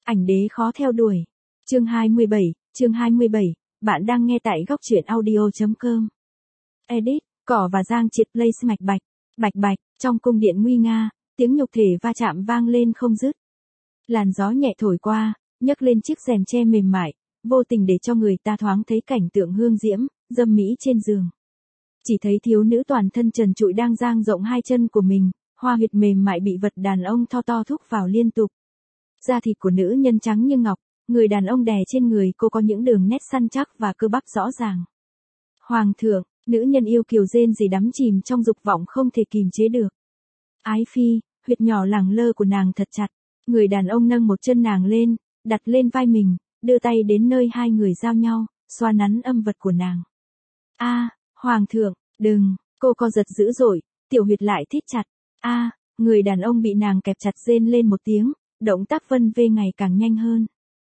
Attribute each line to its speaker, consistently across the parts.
Speaker 1: Ảnh đế khó theo đuổi. Chương 27, bạn đang nghe tại góc truyện audio.com. Edit, Cỏ và Giang Triệt Place bạch bạch, trong cung điện nguy nga, tiếng nhục thể va chạm vang lên không dứt. Làn gió nhẹ thổi qua, nhấc lên chiếc rèm che mềm mại, vô tình để cho người ta thoáng thấy cảnh tượng hương diễm, dâm mỹ trên giường. Chỉ thấy thiếu nữ toàn thân trần trụi đang dang rộng hai chân của mình, hoa huyệt mềm mại bị vật đàn ông to thúc vào liên tục. Da thịt của nữ nhân trắng như ngọc, người đàn ông đè trên người cô có những đường nét săn chắc và cơ bắp rõ ràng. Hoàng thượng, nữ nhân yêu kiều rên rỉ đắm chìm trong dục vọng không thể kìm chế được. Ái phi, huyệt nhỏ lẳng lơ của nàng thật chặt, người đàn ông nâng một chân nàng lên, đặt lên vai mình, đưa tay đến nơi hai người giao nhau, xoa nắn âm vật của nàng. Hoàng thượng, đừng, cô co giật dữ dội, tiểu huyệt lại thít chặt. Người đàn ông bị nàng kẹp chặt rên lên một tiếng, động tác vân vê ngày càng nhanh hơn.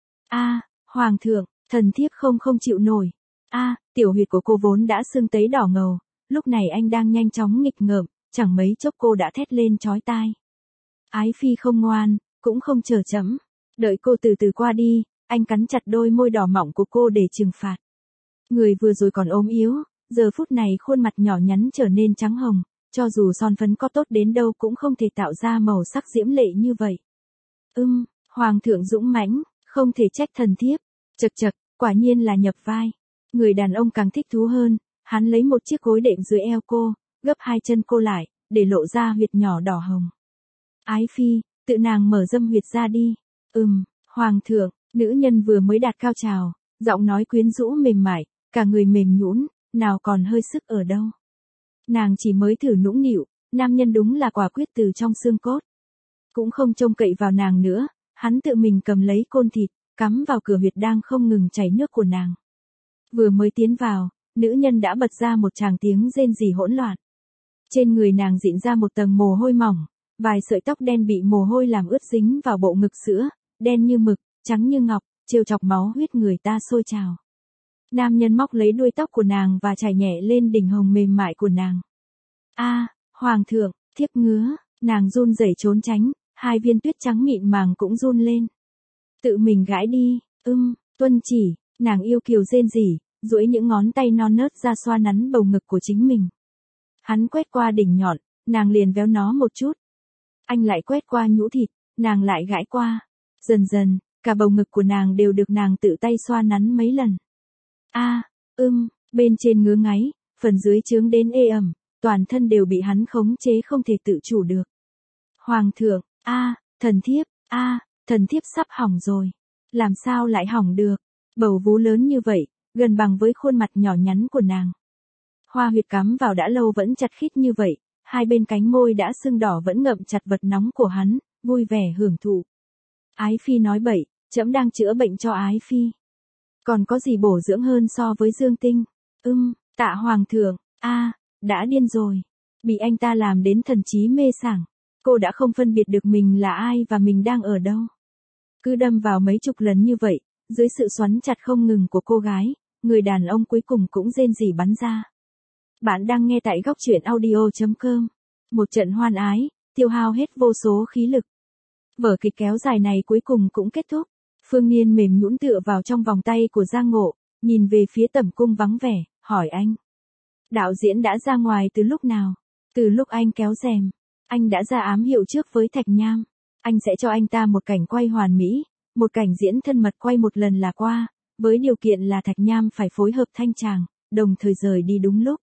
Speaker 1: Hoàng thượng, thần thiếp không chịu nổi. Tiểu huyệt của cô vốn đã sưng tấy đỏ ngầu, lúc này anh đang nhanh chóng nghịch ngợm, chẳng mấy chốc cô đã thét lên chói tai. Ái phi không ngoan, cũng không chờ chấm. Đợi cô từ từ qua đi, anh cắn chặt đôi môi đỏ mọng của cô để trừng phạt. Người vừa rồi còn ốm yếu, giờ phút này khuôn mặt nhỏ nhắn trở nên trắng hồng, cho dù son phấn có tốt đến đâu cũng không thể tạo ra màu sắc diễm lệ như vậy. Hoàng thượng dũng mãnh, không thể trách thần thiếp. Chật, quả nhiên là nhập vai. Người đàn ông càng thích thú hơn, hắn lấy một chiếc gối đệm dưới eo cô, gấp hai chân cô lại, để lộ ra huyệt nhỏ đỏ hồng. Ái phi, tự nàng mở dâm huyệt ra đi. Hoàng thượng, nữ nhân vừa mới đạt cao trào, giọng nói quyến rũ mềm mại, cả người mềm nhũn, nào còn hơi sức ở đâu. Nàng chỉ mới thử nũng nịu, nam nhân đúng là quả quyết từ trong xương cốt. Cũng không trông cậy vào nàng nữa, hắn tự mình cầm lấy côn thịt, cắm vào cửa huyệt đang không ngừng chảy nước của nàng. Vừa mới tiến vào, nữ nhân đã bật ra một tràng tiếng rên rỉ hỗn loạn. Trên người nàng rịn ra một tầng mồ hôi mỏng, vài sợi tóc đen bị mồ hôi làm ướt dính vào bộ ngực sữa, đen như mực, trắng như ngọc, trêu chọc máu huyết người ta sôi trào. Nam nhân móc lấy đuôi tóc của nàng và chải nhẹ lên đỉnh hồng mềm mại của nàng. Hoàng thượng, thiếp ngứa, nàng run rẩy trốn tránh, hai viên tuyết trắng mịn màng cũng run lên. Tự mình gãi đi, tuân chỉ, nàng yêu kiều rên rỉ, duỗi những ngón tay non nớt ra xoa nắn bầu ngực của chính mình. Hắn quét qua đỉnh nhọn, nàng liền véo nó một chút. Anh lại quét qua nhũ thịt, nàng lại gãi qua. Dần dần, cả bầu ngực của nàng đều được nàng tự tay xoa nắn mấy lần. Bên trên ngứa ngáy, phần dưới chướng đến ê ẩm, toàn thân đều bị hắn khống chế không thể tự chủ được. Hoàng thượng, thần thiếp sắp hỏng rồi. Làm sao lại hỏng được? Bầu vú lớn như vậy, gần bằng với khuôn mặt nhỏ nhắn của nàng. Hoa huyệt cắm vào đã lâu vẫn chặt khít như vậy, hai bên cánh môi đã sưng đỏ vẫn ngậm chặt vật nóng của hắn, vui vẻ hưởng thụ. Ái phi nói bậy, trẫm đang chữa bệnh cho ái phi. Còn có gì bổ dưỡng hơn so với dương tinh? Tạ hoàng thượng, đã điên rồi. Bị anh ta làm đến thần trí mê sảng. Cô đã không phân biệt được mình là ai và mình đang ở đâu. Cứ đâm vào mấy chục lần như vậy, dưới sự xoắn chặt không ngừng của cô gái, người đàn ông cuối cùng cũng rên rỉ bắn ra. Bạn đang nghe tại góc truyện audio.com. Một trận hoan ái, tiêu hao hết vô số khí lực. Vở kịch kéo dài này cuối cùng cũng kết thúc. Phương Niên mềm nhũn tựa vào trong vòng tay của Giang Ngộ, nhìn về phía tẩm cung vắng vẻ, hỏi anh. Đạo diễn đã ra ngoài từ lúc nào? Từ lúc anh kéo rèm. Anh đã ra ám hiệu trước với Thạch Nham. Anh sẽ cho anh ta một cảnh quay hoàn mỹ, một cảnh diễn thân mật quay một lần là qua, với điều kiện là Thạch Nham phải phối hợp thanh tràng, đồng thời rời đi đúng lúc.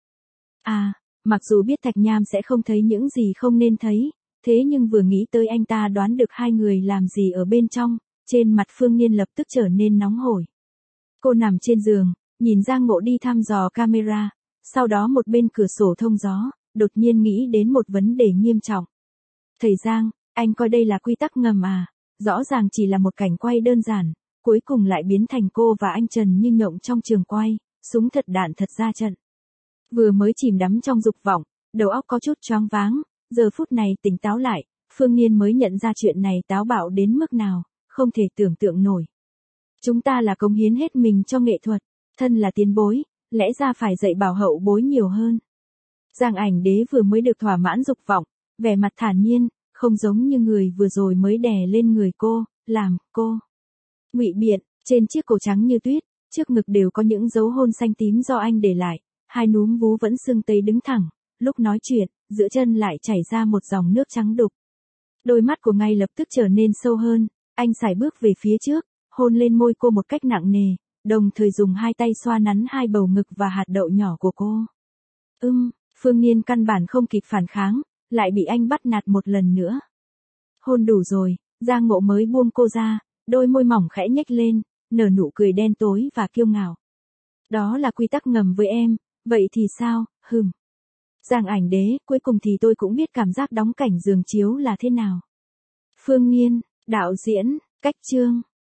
Speaker 1: Mặc dù biết Thạch Nham sẽ không thấy những gì không nên thấy, thế nhưng vừa nghĩ tới anh ta đoán được hai người làm gì ở bên trong, trên mặt Phương Niên lập tức trở nên nóng hổi. Cô nằm trên giường, nhìn Giang Ngộ đi thăm dò camera, sau đó một bên cửa sổ thông gió, đột nhiên nghĩ đến một vấn đề nghiêm trọng. Thầy Giang, anh coi đây là quy tắc ngầm à? Rõ ràng chỉ là một cảnh quay đơn giản, cuối cùng lại biến thành cô và anh Trần như nhộng trong trường quay, súng thật đạn thật ra trận. Vừa mới chìm đắm trong dục vọng, đầu óc có chút choáng váng, giờ phút này tỉnh táo lại, Phương Niên mới nhận ra chuyện này táo bạo đến mức nào, không thể tưởng tượng nổi. Chúng ta là cống hiến hết mình cho nghệ thuật, thân là tiền bối, lẽ ra phải dạy bảo hậu bối nhiều hơn. Giang Ảnh Đế vừa mới được thỏa mãn dục vọng, vẻ mặt thản nhiên, không giống như người vừa rồi mới đè lên người cô, làm cô Ngụy Biện, trên chiếc cổ trắng như tuyết, trước ngực đều có những dấu hôn xanh tím do anh để lại, hai núm vú vẫn sưng tấy đứng thẳng, lúc nói chuyện, giữa chân lại chảy ra một dòng nước trắng đục. Đôi mắt của ngay lập tức trở nên sâu hơn, anh sải bước về phía trước, hôn lên môi cô một cách nặng nề, đồng thời dùng hai tay xoa nắn hai bầu ngực và hạt đậu nhỏ của cô. Phương Niên căn bản không kịp phản kháng, lại bị anh bắt nạt một lần nữa. Hôn đủ rồi, Giang Ngộ mới buông cô ra, đôi môi mỏng khẽ nhếch lên, nở nụ cười đen tối và kiêu ngạo. Đó là quy tắc ngầm với em, vậy thì sao, Giang Ảnh Đế, cuối cùng thì tôi cũng biết cảm giác đóng cảnh giường chiếu là thế nào. Phương Niên, đạo diễn, cách chương.